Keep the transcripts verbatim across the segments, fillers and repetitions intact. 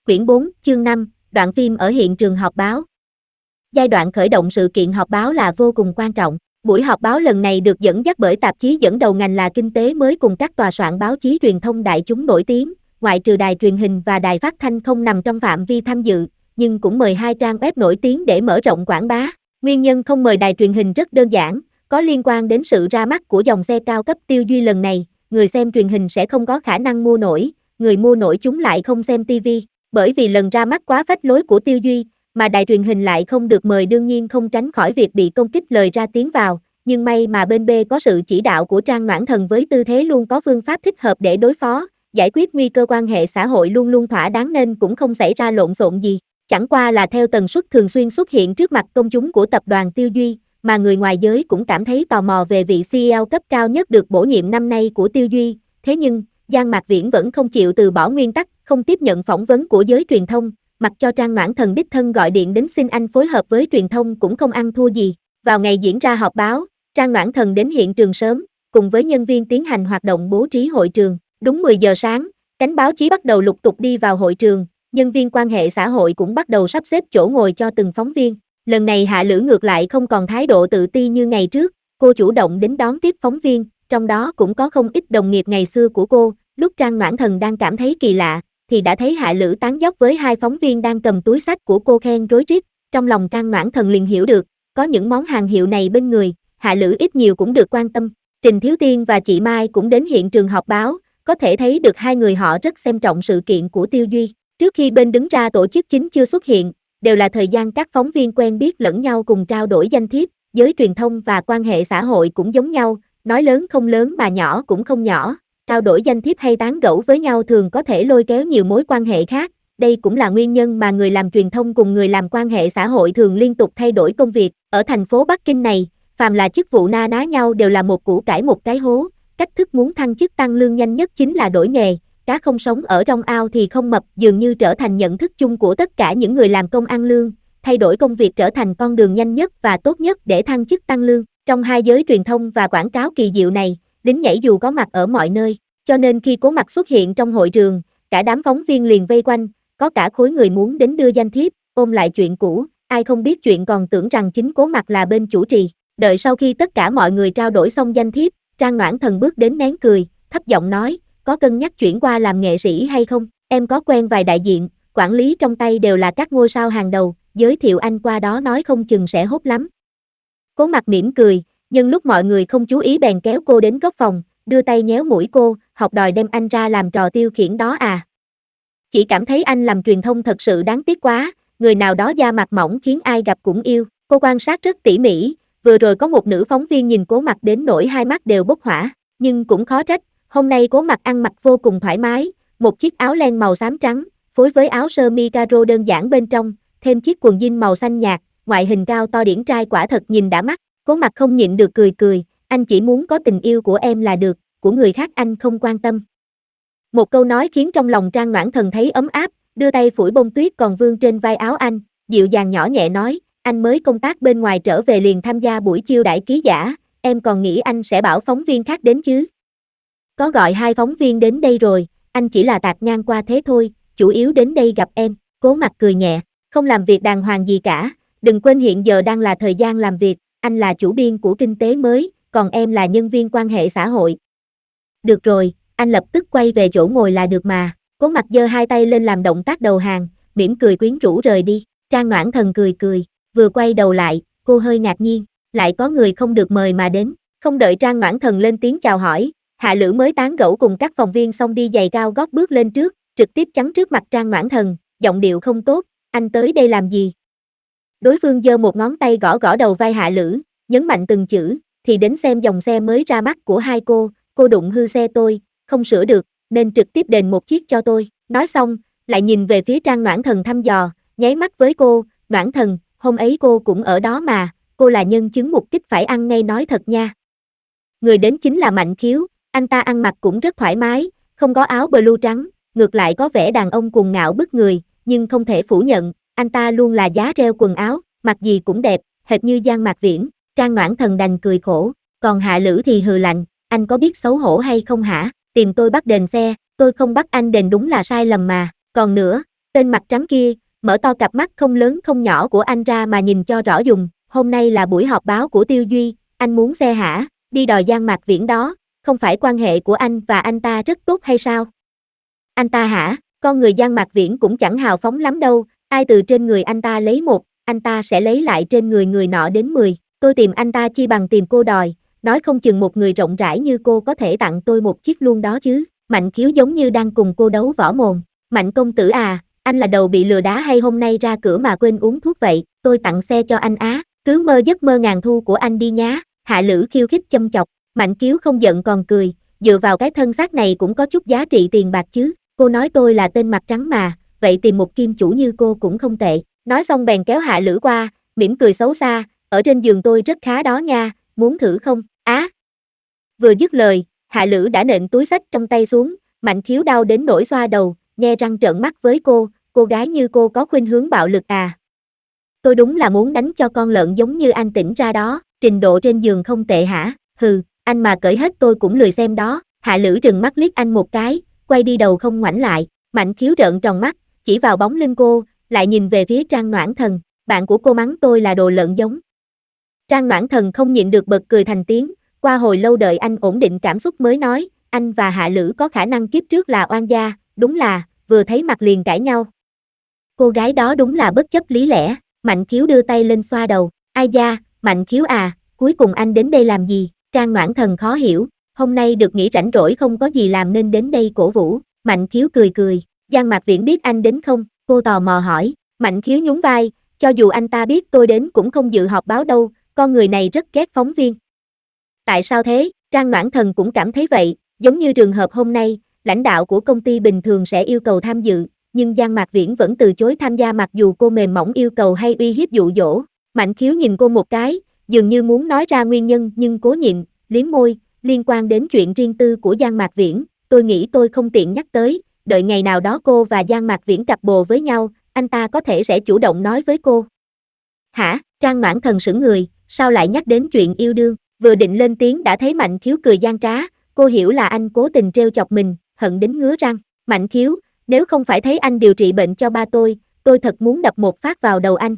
Quyển bốn, chương năm, đoạn phim ở hiện trường họp báo. Giai đoạn khởi động sự kiện họp báo là vô cùng quan trọng. Buổi họp báo lần này được dẫn dắt bởi tạp chí dẫn đầu ngành là Kinh tế mới cùng các tòa soạn báo chí truyền thông đại chúng nổi tiếng, ngoại trừ đài truyền hình và đài phát thanh không nằm trong phạm vi tham dự, nhưng cũng mời hai trang web nổi tiếng để mở rộng quảng bá. Nguyên nhân không mời đài truyền hình rất đơn giản, có liên quan đến sự ra mắt của dòng xe cao cấp Tiêu Duy lần này, người xem truyền hình sẽ không có khả năng mua nổi, người mua nổi chúng lại không xem ti vi. Bởi vì lần ra mắt quá phách lối của Tiêu Duy, mà đài truyền hình lại không được mời đương nhiên không tránh khỏi việc bị công kích lời ra tiếng vào, nhưng may mà bên B có sự chỉ đạo của Trang Noãn Thần với tư thế luôn có phương pháp thích hợp để đối phó, giải quyết nguy cơ quan hệ xã hội luôn luôn thỏa đáng nên cũng không xảy ra lộn xộn gì. Chẳng qua là theo tần suất thường xuyên xuất hiện trước mặt công chúng của tập đoàn Tiêu Duy, mà người ngoài giới cũng cảm thấy tò mò về vị xê e ô cấp cao nhất được bổ nhiệm năm nay của Tiêu Duy, thế nhưng, Giang Mạc Viễn vẫn không chịu từ bỏ nguyên tắc, không tiếp nhận phỏng vấn của giới truyền thông, mặc cho Trang Noãn Thần đích thân gọi điện đến xin anh phối hợp với truyền thông cũng không ăn thua gì. Vào ngày diễn ra họp báo, Trang Noãn Thần đến hiện trường sớm, cùng với nhân viên tiến hành hoạt động bố trí hội trường. Đúng mười giờ sáng, cánh báo chí bắt đầu lục tục đi vào hội trường, nhân viên quan hệ xã hội cũng bắt đầu sắp xếp chỗ ngồi cho từng phóng viên. Lần này Hạ Lữ ngược lại không còn thái độ tự ti như ngày trước, cô chủ động đến đón tiếp phóng viên, trong đó cũng có không ít đồng nghiệp ngày xưa của cô. Lúc Trang Noãn Thần đang cảm thấy kỳ lạ, thì đã thấy Hạ Lữ tán dóc với hai phóng viên đang cầm túi xách của cô khen rối rít. Trong lòng Trang Noãn Thần liền hiểu được, có những món hàng hiệu này bên người, Hạ Lữ ít nhiều cũng được quan tâm. Trình Thiếu Tiên và chị Mai cũng đến hiện trường họp báo, có thể thấy được hai người họ rất xem trọng sự kiện của Tiêu Duy. Trước khi bên đứng ra tổ chức chính chưa xuất hiện, đều là thời gian các phóng viên quen biết lẫn nhau cùng trao đổi danh thiếp, giới truyền thông và quan hệ xã hội cũng giống nhau, nói lớn không lớn mà nhỏ cũng không nhỏ. Trao đổi danh thiếp hay tán gẫu với nhau thường có thể lôi kéo nhiều mối quan hệ khác, đây cũng là nguyên nhân mà người làm truyền thông cùng người làm quan hệ xã hội thường liên tục thay đổi công việc. Ở thành phố Bắc Kinh này, phàm là chức vụ na ná nhau đều là một củ cải một cái hố, cách thức muốn thăng chức tăng lương nhanh nhất chính là đổi nghề, cá không sống ở trong ao thì không mập dường như trở thành nhận thức chung của tất cả những người làm công ăn lương, thay đổi công việc trở thành con đường nhanh nhất và tốt nhất để thăng chức tăng lương. Trong hai giới truyền thông và quảng cáo kỳ diệu này, đính nhảy dù có mặt ở mọi nơi, cho nên khi Cố Mặc xuất hiện trong hội trường, cả đám phóng viên liền vây quanh, có cả khối người muốn đến đưa danh thiếp, ôm lại chuyện cũ, ai không biết chuyện còn tưởng rằng chính Cố Mặc là bên chủ trì. Đợi sau khi tất cả mọi người trao đổi xong danh thiếp, Trang Noãn Thần bước đến nén cười, thấp giọng nói, có cân nhắc chuyển qua làm nghệ sĩ hay không, em có quen vài đại diện, quản lý trong tay đều là các ngôi sao hàng đầu, giới thiệu anh qua đó nói không chừng sẽ hốt lắm. Cố Mặc mỉm cười, nhưng lúc mọi người không chú ý bèn kéo cô đến góc phòng, đưa tay nhéo mũi cô, học đòi đem anh ra làm trò tiêu khiển đó à. Chỉ cảm thấy anh làm truyền thông thật sự đáng tiếc quá, người nào đó da mặt mỏng khiến ai gặp cũng yêu. Cô quan sát rất tỉ mỉ, vừa rồi có một nữ phóng viên nhìn Cố Mặc đến nỗi hai mắt đều bốc hỏa, nhưng cũng khó trách, hôm nay Cố Mặc ăn mặc vô cùng thoải mái, một chiếc áo len màu xám trắng, phối với áo sơ mi caro đơn giản bên trong, thêm chiếc quần jean màu xanh nhạt, ngoại hình cao to điển trai quả thật nhìn đã mắt. Cố Mặc không nhịn được cười cười, anh chỉ muốn có tình yêu của em là được, của người khác anh không quan tâm. Một câu nói khiến trong lòng Trang Noãn Thần thấy ấm áp, đưa tay phủi bông tuyết còn vương trên vai áo anh, dịu dàng nhỏ nhẹ nói, anh mới công tác bên ngoài trở về liền tham gia buổi chiêu đãi ký giả, em còn nghĩ anh sẽ bảo phóng viên khác đến chứ. Có gọi hai phóng viên đến đây rồi, anh chỉ là tạt ngang qua thế thôi, chủ yếu đến đây gặp em. Cố Mặc cười nhẹ, không làm việc đàng hoàng gì cả, đừng quên hiện giờ đang là thời gian làm việc, anh là chủ biên của Kinh tế mới, còn em là nhân viên quan hệ xã hội. Được rồi, anh lập tức quay về chỗ ngồi là được mà. Cố Mặc giơ hai tay lên làm động tác đầu hàng, mỉm cười quyến rũ rời đi. Trang Noãn Thần cười cười, vừa quay đầu lại, cô hơi ngạc nhiên, lại có người không được mời mà đến. Không đợi Trang Noãn Thần lên tiếng chào hỏi, Hạ Lữ mới tán gẫu cùng các phóng viên xong đi giày cao gót bước lên trước, trực tiếp chắn trước mặt Trang Noãn Thần, giọng điệu không tốt, anh tới đây làm gì? Đối phương giơ một ngón tay gõ gõ đầu vai Hạ Lữ, nhấn mạnh từng chữ, thì đến xem dòng xe mới ra mắt của hai cô, cô đụng hư xe tôi, không sửa được, nên trực tiếp đền một chiếc cho tôi. Nói xong, lại nhìn về phía Trang Noãn Thần thăm dò, nháy mắt với cô, Noãn Thần, hôm ấy cô cũng ở đó mà, cô là nhân chứng mục kích phải ăn ngay nói thật nha. Người đến chính là Mạnh Khiếu, anh ta ăn mặc cũng rất thoải mái, không có áo blue trắng, ngược lại có vẻ đàn ông cuồng ngạo bức người, nhưng không thể phủ nhận, anh ta luôn là giá treo quần áo, mặc gì cũng đẹp, hệt như Giang Mạc Viễn. Trang Noãn Thần đành cười khổ, còn Hạ Lữ thì hừ lạnh, anh có biết xấu hổ hay không hả, tìm tôi bắt đền xe, tôi không bắt anh đền đúng là sai lầm mà, còn nữa, Tên mặt trắng kia, mở to cặp mắt không lớn không nhỏ của anh ra mà nhìn cho rõ dùng, hôm nay là buổi họp báo của Tiêu Duy, anh muốn xe hả, đi đòi Giang Mạc Viễn đó, không phải quan hệ của anh và anh ta rất tốt hay sao? Anh ta hả, con người Giang Mạc Viễn cũng chẳng hào phóng lắm đâu, ai từ trên người anh ta lấy một, anh ta sẽ lấy lại trên người người nọ đến mười, tôi tìm anh ta chi bằng tìm cô đòi, nói không chừng một người rộng rãi như cô có thể tặng tôi một chiếc luôn đó chứ, Mạnh Khiếu giống như đang cùng cô đấu võ mồm, Mạnh công tử à, anh là đầu bị lừa đá hay hôm nay ra cửa mà quên uống thuốc vậy, tôi tặng xe cho anh á, cứ mơ giấc mơ ngàn thu của anh đi nhá, Hạ Lữ khiêu khích châm chọc, Mạnh Khiếu không giận còn cười, dựa vào cái thân xác này cũng có chút giá trị tiền bạc chứ, cô nói tôi là tên mặt trắng mà, vậy tìm một kim chủ như cô cũng không tệ, nói xong bèn kéo Hạ Lữ qua, mỉm cười xấu xa, ở trên giường tôi rất khá đó nha, muốn thử không, á. Vừa dứt lời, Hạ Lữ đã nện túi xách trong tay xuống, Mạnh Khiếu đau đến nỗi xoa đầu, nhe răng trợn mắt với cô, cô gái như cô có khuynh hướng bạo lực à. Tôi đúng là muốn đánh cho con lợn giống như anh tỉnh ra đó, trình độ trên giường không tệ hả, hừ, anh mà cởi hết tôi cũng lười xem đó, Hạ Lữ trừng mắt liếc anh một cái, quay đi đầu không ngoảnh lại, Mạnh Khiếu trợn tròn mắt, chỉ vào bóng lưng cô, lại nhìn về phía Trang Noãn Thần, bạn của cô mắng tôi là đồ lợn giống. Trang Noãn Thần không nhịn được bật cười thành tiếng, qua hồi lâu đợi anh ổn định cảm xúc mới nói, anh và Hạ Lữ có khả năng kiếp trước là oan gia, đúng là, vừa thấy mặt liền cãi nhau. Cô gái đó đúng là bất chấp lý lẽ, Mạnh Khiếu đưa tay lên xoa đầu, ai da, Mạnh Khiếu à, cuối cùng anh đến đây làm gì, Trang Noãn Thần khó hiểu, hôm nay được nghỉ rảnh rỗi không có gì làm nên đến đây cổ vũ, Mạnh Khiếu cười cười, Giang Mạc Viễn biết anh đến không, cô tò mò hỏi, Mạnh Khiếu nhún vai, cho dù anh ta biết tôi đến cũng không dự họp báo đâu, con người này rất ghét phóng viên. Tại sao thế, Trang Noãn Thần cũng cảm thấy vậy, giống như trường hợp hôm nay, lãnh đạo của công ty bình thường sẽ yêu cầu tham dự, nhưng Giang Mạc Viễn vẫn từ chối tham gia mặc dù cô mềm mỏng yêu cầu hay uy hiếp dụ dỗ. Mạnh Khiếu nhìn cô một cái, dường như muốn nói ra nguyên nhân nhưng cố nhịn, liếm môi, liên quan đến chuyện riêng tư của Giang Mạc Viễn, tôi nghĩ tôi không tiện nhắc tới, đợi ngày nào đó cô và Giang Mạc Viễn cặp bồ với nhau, anh ta có thể sẽ chủ động nói với cô. Hả, Trang Noãn Thần sững người, sao lại nhắc đến chuyện yêu đương, vừa định lên tiếng đã thấy Mạnh Khiếu cười gian trá, cô hiểu là anh cố tình trêu chọc mình, hận đến ngứa răng, Mạnh Khiếu, nếu không phải thấy anh điều trị bệnh cho ba tôi, tôi thật muốn đập một phát vào đầu anh.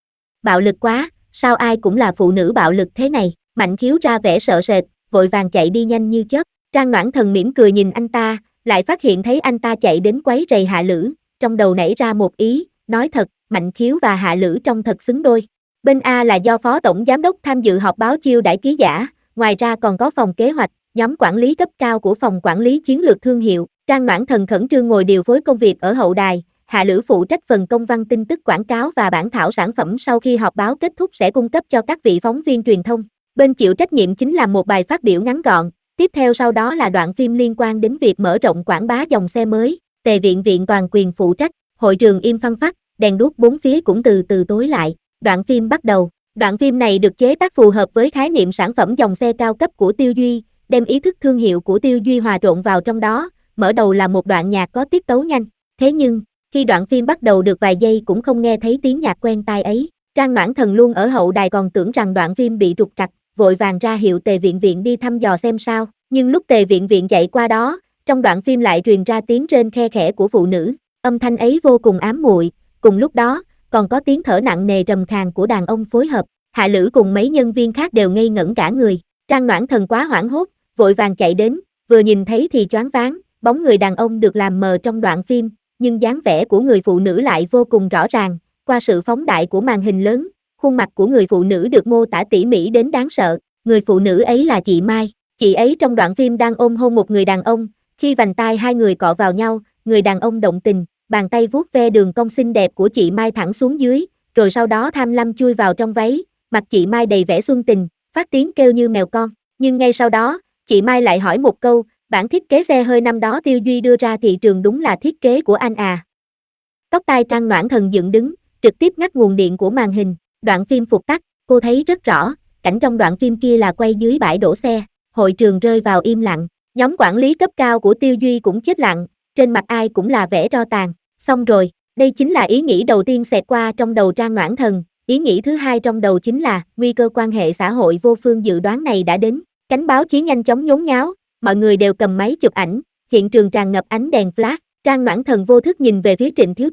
Bạo lực quá, sao ai cũng là phụ nữ bạo lực thế này, Mạnh Khiếu ra vẻ sợ sệt, vội vàng chạy đi nhanh như chớp, Trang Noãn Thần mỉm cười nhìn anh ta, lại phát hiện thấy anh ta chạy đến quấy rầy Hạ Lữ, trong đầu nảy ra một ý, nói thật, Mạnh Khiếu và Hạ Lữ trông thật xứng đôi. Bên A là do Phó Tổng Giám đốc tham dự họp báo chiêu đãi ký giả, ngoài ra còn có phòng kế hoạch, nhóm quản lý cấp cao của phòng quản lý chiến lược thương hiệu, Trang Noãn Thần khẩn trương ngồi điều phối công việc ở hậu đài, Hạ Lữ phụ trách phần công văn tin tức quảng cáo và bản thảo sản phẩm sau khi họp báo kết thúc sẽ cung cấp cho các vị phóng viên truyền thông. Bên chịu trách nhiệm chính là một bài phát biểu ngắn gọn, tiếp theo sau đó là đoạn phim liên quan đến việc mở rộng quảng bá dòng xe mới, Tề Viện Viện toàn quyền phụ trách, hội trường im phăng phắc, đèn đuốc bốn phía cũng từ từ tối lại, đoạn phim bắt đầu. Đoạn phim này được chế tác phù hợp với khái niệm sản phẩm dòng xe cao cấp của Tiêu Duy, đem ý thức thương hiệu của Tiêu Duy hòa trộn vào trong đó, mở đầu là một đoạn nhạc có tiết tấu nhanh, thế nhưng, khi đoạn phim bắt đầu được vài giây cũng không nghe thấy tiếng nhạc quen tai ấy, Trang Noãn Thần luôn ở hậu đài còn tưởng rằng đoạn phim bị trục trặc, vội vàng ra hiệu Tề Viện Viện đi thăm dò xem sao, nhưng lúc Tề Viện Viện chạy qua đó, trong đoạn phim lại truyền ra tiếng rên khe khẽ của phụ nữ, âm thanh ấy vô cùng ám muội, cùng lúc đó, còn có tiếng thở nặng nề trầm khàn của đàn ông phối hợp, Hạ Lữ cùng mấy nhân viên khác đều ngây ngẩn cả người, Trang Noãn Thần quá hoảng hốt, vội vàng chạy đến, vừa nhìn thấy thì choáng váng, bóng người đàn ông được làm mờ trong đoạn phim, nhưng dáng vẻ của người phụ nữ lại vô cùng rõ ràng, qua sự phóng đại của màn hình lớn, khuôn mặt của người phụ nữ được mô tả tỉ mỉ đến đáng sợ, người phụ nữ ấy là chị Mai, chị ấy trong đoạn phim đang ôm hôn một người đàn ông, khi vành tai hai người cọ vào nhau, người đàn ông động tình, bàn tay vuốt ve đường cong xinh đẹp của chị Mai thẳng xuống dưới, rồi sau đó tham lam chui vào trong váy, mặt chị Mai đầy vẻ xuân tình, phát tiếng kêu như mèo con, nhưng ngay sau đó, chị Mai lại hỏi một câu, bản thiết kế xe hơi năm đó Tiêu Duy đưa ra thị trường đúng là thiết kế của anh à. Tóc tai Trang Noãn Thần dựng đứng, trực tiếp ngắt nguồn điện của màn hình, đoạn phim phục tắt, cô thấy rất rõ, cảnh trong đoạn phim kia là quay dưới bãi đổ xe, hội trường rơi vào im lặng, nhóm quản lý cấp cao của Tiêu Duy cũng chết lặng, trên mặt ai cũng là vẻ tro tàn, xong rồi, đây chính là ý nghĩ đầu tiên xẹt qua trong đầu Trang Noãn Thần, ý nghĩ thứ hai trong đầu chính là, nguy cơ quan hệ xã hội vô phương dự đoán này đã đến, cánh báo chí nhanh chóng nhốn nháo, mọi người đều cầm máy chụp ảnh, hiện trường tràn ngập ánh đèn flash, Trang Noãn Thần vô thức nhìn về phía Trịnh Thiếu Tiên,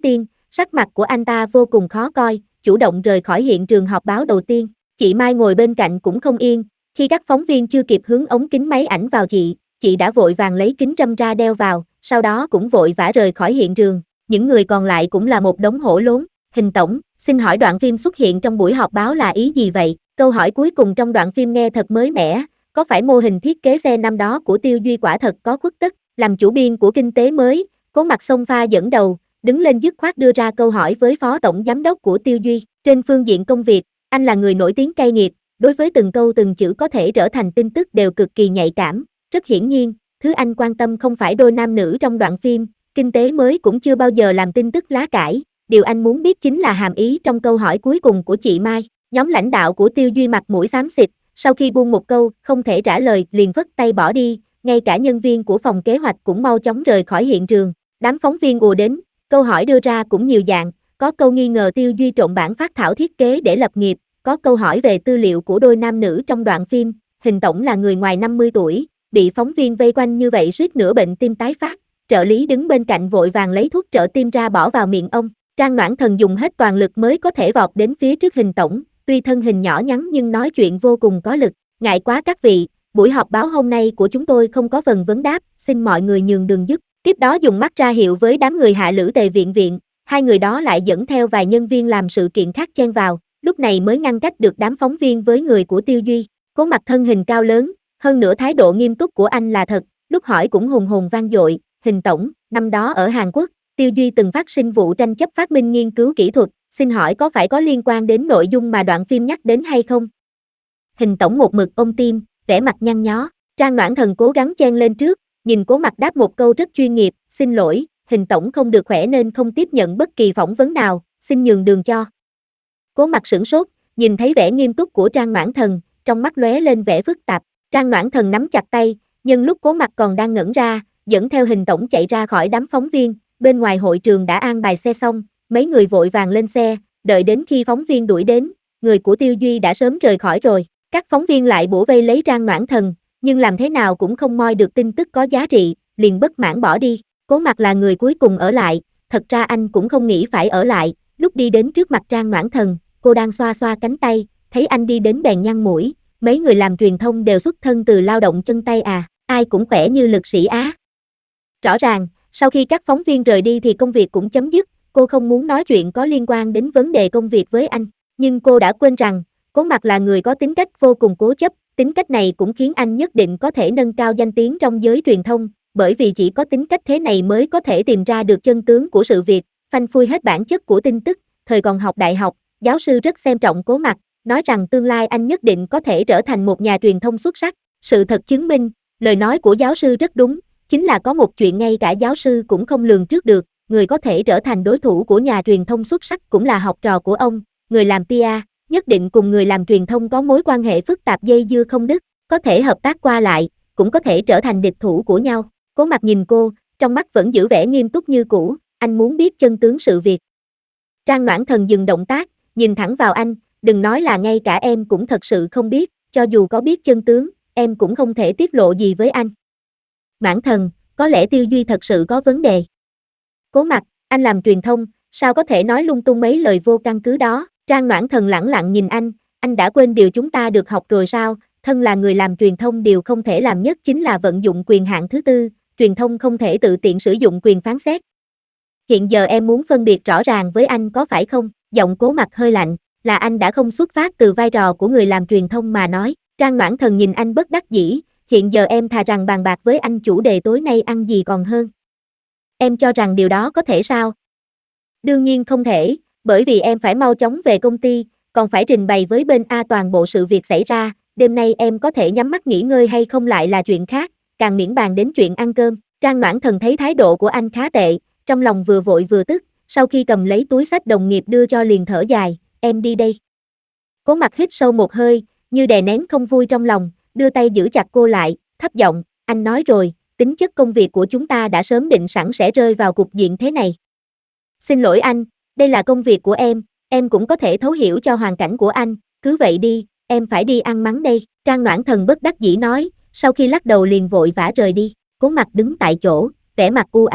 sắc mặt của anh ta vô cùng khó coi, chủ động rời khỏi hiện trường họp báo đầu tiên. Chị Mai ngồi bên cạnh cũng không yên, khi các phóng viên chưa kịp hướng ống kính máy ảnh vào chị, chị đã vội vàng lấy kính râm ra đeo vào, sau đó cũng vội vã rời khỏi hiện trường. Những người còn lại cũng là một đống hỗn lốn. Hình tổng, xin hỏi đoạn phim xuất hiện trong buổi họp báo là ý gì vậy? Câu hỏi cuối cùng trong đoạn phim nghe thật mới mẻ, có phải mô hình thiết kế xe năm đó của Tiêu Duy quả thật có khuất tất? Làm chủ biên của Kinh tế mới, Cố Mặt xông pha dẫn đầu, đứng lên dứt khoát đưa ra câu hỏi với phó tổng giám đốc của Tiêu Duy. Trên phương diện công việc, anh là người nổi tiếng cay nghiệt, đối với từng câu từng chữ có thể trở thành tin tức đều cực kỳ nhạy cảm. Rất hiển nhiên, thứ anh quan tâm không phải đôi nam nữ trong đoạn phim, Kinh tế mới cũng chưa bao giờ làm tin tức lá cải. Điều anh muốn biết chính là hàm ý trong câu hỏi cuối cùng của chị Mai. Nhóm lãnh đạo của Tiêu Duy mặt mũi xám xịt, sau khi buông một câu không thể trả lời liền vất tay bỏ đi, ngay cả nhân viên của phòng kế hoạch cũng mau chóng rời khỏi hiện trường. Đám phóng viên ùa đến, câu hỏi đưa ra cũng nhiều dạng, có câu nghi ngờ Tiêu Duy trộn bản phác thảo thiết kế để lập nghiệp, có câu hỏi về tư liệu của đôi nam nữ trong đoạn phim. Hình tổng là người ngoài năm mươi tuổi, bị phóng viên vây quanh như vậy suýt nữa bệnh tim tái phát, trợ lý đứng bên cạnh vội vàng lấy thuốc trợ tim ra bỏ vào miệng ông. Trang Noãn Thần dùng hết toàn lực mới có thể vọt đến phía trước Hình tổng, tuy thân hình nhỏ nhắn nhưng nói chuyện vô cùng có lực. Ngại quá các vị, buổi họp báo hôm nay của chúng tôi không có phần vấn đáp, xin mọi người nhường đường giúp. Tiếp đó dùng mắt ra hiệu với đám người Hạ Lữ Tề Viện Viện, hai người đó lại dẫn theo vài nhân viên làm sự kiện khác chen vào, lúc này mới ngăn cách được đám phóng viên với người của Tiêu Duy. Cố Mặt thân hình cao lớn, hơn nữa thái độ nghiêm túc của anh là thật, lúc hỏi cũng hùng hồn vang dội. Hình tổng, năm đó ở Hàn Quốc, Tiêu Duy từng phát sinh vụ tranh chấp phát minh nghiên cứu kỹ thuật, xin hỏi có phải có liên quan đến nội dung mà đoạn phim nhắc đến hay không? Hình tổng một mực ôm tim, vẻ mặt nhăn nhó. Trang Noãn Thần cố gắng chen lên trước, nhìn Cố Mặt đáp một câu rất chuyên nghiệp, xin lỗi, Hình tổng không được khỏe nên không tiếp nhận bất kỳ phỏng vấn nào, xin nhường đường cho. Cố Mặt sửng sốt, nhìn thấy vẻ nghiêm túc của Trang Noãn Thần, trong mắt lóe lên vẻ phức tạp. Trang Noãn Thần nắm chặt tay, nhân lúc Cố Mặt còn đang ngẩn ra, dẫn theo Hình tổng chạy ra khỏi đám phóng viên. Bên ngoài hội trường đã an bài xe xong, mấy người vội vàng lên xe, đợi đến khi phóng viên đuổi đến, người của Tiêu Duy đã sớm rời khỏi rồi. Các phóng viên lại bủa vây lấy Trang Noãn Thần, nhưng làm thế nào cũng không moi được tin tức có giá trị, liền bất mãn bỏ đi. Cố Mặt là người cuối cùng ở lại, thật ra anh cũng không nghĩ phải ở lại, lúc đi đến trước mặt Trang Noãn Thần, cô đang xoa xoa cánh tay, thấy anh đi đến bèn nhăn mũi, mấy người làm truyền thông đều xuất thân từ lao động chân tay à, ai cũng khỏe như lực sĩ á. Rõ ràng, sau khi các phóng viên rời đi thì công việc cũng chấm dứt, cô không muốn nói chuyện có liên quan đến vấn đề công việc với anh, nhưng cô đã quên rằng, Cố Mặt là người có tính cách vô cùng cố chấp, tính cách này cũng khiến anh nhất định có thể nâng cao danh tiếng trong giới truyền thông, bởi vì chỉ có tính cách thế này mới có thể tìm ra được chân tướng của sự việc, phanh phui hết bản chất của tin tức. Thời còn học đại học, giáo sư rất xem trọng Cố Mặt, nói rằng tương lai anh nhất định có thể trở thành một nhà truyền thông xuất sắc. Sự thật chứng minh, lời nói của giáo sư rất đúng, chính là có một chuyện ngay cả giáo sư cũng không lường trước được, người có thể trở thành đối thủ của nhà truyền thông xuất sắc cũng là học trò của ông, người làm pê e rờ, nhất định cùng người làm truyền thông có mối quan hệ phức tạp dây dưa không đứt, có thể hợp tác qua lại, cũng có thể trở thành địch thủ của nhau. Cố Mặt nhìn cô, trong mắt vẫn giữ vẻ nghiêm túc như cũ, anh muốn biết chân tướng sự việc. Trang Noãn Thần dừng động tác, nhìn thẳng vào anh, đừng nói là ngay cả em cũng thật sự không biết, cho dù có biết chân tướng, em cũng không thể tiết lộ gì với anh. Noãn Thần, có lẽ Tiêu Duy thật sự có vấn đề. Cố Mặt, anh làm truyền thông, sao có thể nói lung tung mấy lời vô căn cứ đó? Trang Noãn Thần lẳng lặng nhìn anh, anh đã quên điều chúng ta được học rồi sao? Thân là người làm truyền thông điều không thể làm nhất chính là vận dụng quyền hạn thứ tư, truyền thông không thể tự tiện sử dụng quyền phán xét. Hiện giờ em muốn phân biệt rõ ràng với anh có phải không? Giọng Cố Mặt hơi lạnh, là anh đã không xuất phát từ vai trò của người làm truyền thông mà nói. Trang Noãn Thần nhìn anh bất đắc dĩ, hiện giờ em thà rằng bàn bạc với anh chủ đề tối nay ăn gì còn hơn. Em cho rằng điều đó có thể sao? Đương nhiên không thể, bởi vì em phải mau chóng về công ty, còn phải trình bày với bên A toàn bộ sự việc xảy ra, đêm nay em có thể nhắm mắt nghỉ ngơi hay không lại là chuyện khác, càng miễn bàn đến chuyện ăn cơm. Trang Noãn Thần thấy thái độ của anh khá tệ, trong lòng vừa vội vừa tức, sau khi cầm lấy túi xách đồng nghiệp đưa cho liền thở dài, em đi đây. Cố Mặt hít sâu một hơi, như đè nén không vui trong lòng, đưa tay giữ chặt cô lại, thấp giọng, anh nói rồi, tính chất công việc của chúng ta đã sớm định sẵn sẽ rơi vào cục diện thế này. Xin lỗi anh, đây là công việc của em, em cũng có thể thấu hiểu cho hoàn cảnh của anh, cứ vậy đi, em phải đi ăn mắng đây. Trang Noãn Thần bất đắc dĩ nói, sau khi lắc đầu liền vội vã rời đi. Cố Mặt đứng tại chỗ, vẻ mặt u ám,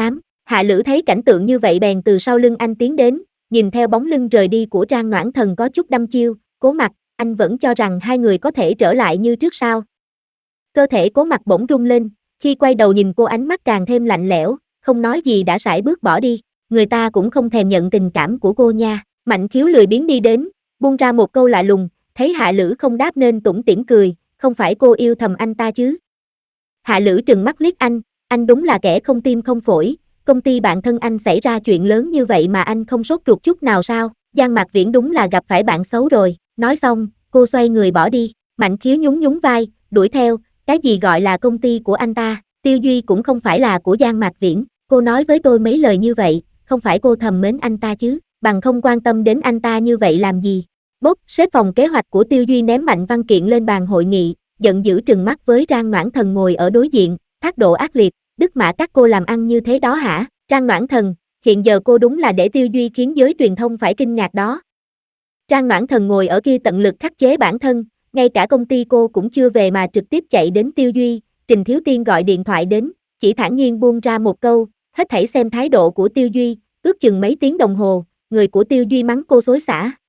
Hạ Lữ thấy cảnh tượng như vậy bèn từ sau lưng anh tiến đến, nhìn theo bóng lưng rời đi của Trang Noãn Thần có chút đăm chiêu, Cố Mặc, anh vẫn cho rằng hai người có thể trở lại như trước sao? Cơ thể Cố Mặc bỗng rung lên, khi quay đầu nhìn cô ánh mắt càng thêm lạnh lẽo, không nói gì đã sải bước bỏ đi, người ta cũng không thèm nhận tình cảm của cô nha. Mạnh Khiếu lười biếng đi đến, buông ra một câu lạ lùng, thấy Hạ Lữ không đáp nên tủm tỉm cười, không phải cô yêu thầm anh ta chứ? Hạ Lữ trừng mắt liếc anh, anh đúng là kẻ không tim không phổi, công ty bạn thân anh xảy ra chuyện lớn như vậy mà anh không sốt ruột chút nào sao? Giang Mạc Viễn đúng là gặp phải bạn xấu rồi, nói xong, cô xoay người bỏ đi, Mạnh Khiếu nhún nhún vai, đuổi theo, cái gì gọi là công ty của anh ta, Tiêu Duy cũng không phải là của Giang Mạc Viễn, cô nói với tôi mấy lời như vậy, không phải cô thầm mến anh ta chứ, bằng không quan tâm đến anh ta như vậy làm gì? Bốp, sếp phòng kế hoạch của Tiêu Duy ném mạnh văn kiện lên bàn hội nghị, giận dữ trừng mắt với Trang Noãn Thần ngồi ở đối diện, thái độ ác liệt, Đức Mã các cô làm ăn như thế đó hả? Trang Noãn Thần, hiện giờ cô đúng là để Tiêu Duy khiến giới truyền thông phải kinh ngạc đó. Trang Noãn Thần ngồi ở kia tận lực khắc chế bản thân, ngay cả công ty cô cũng chưa về mà trực tiếp chạy đến Tiêu Duy, Trình Thiếu Tiên gọi điện thoại đến, chỉ thản nhiên buông ra một câu, hết thảy xem thái độ của Tiêu Duy, ước chừng mấy tiếng đồng hồ, người của Tiêu Duy mắng cô xối xả.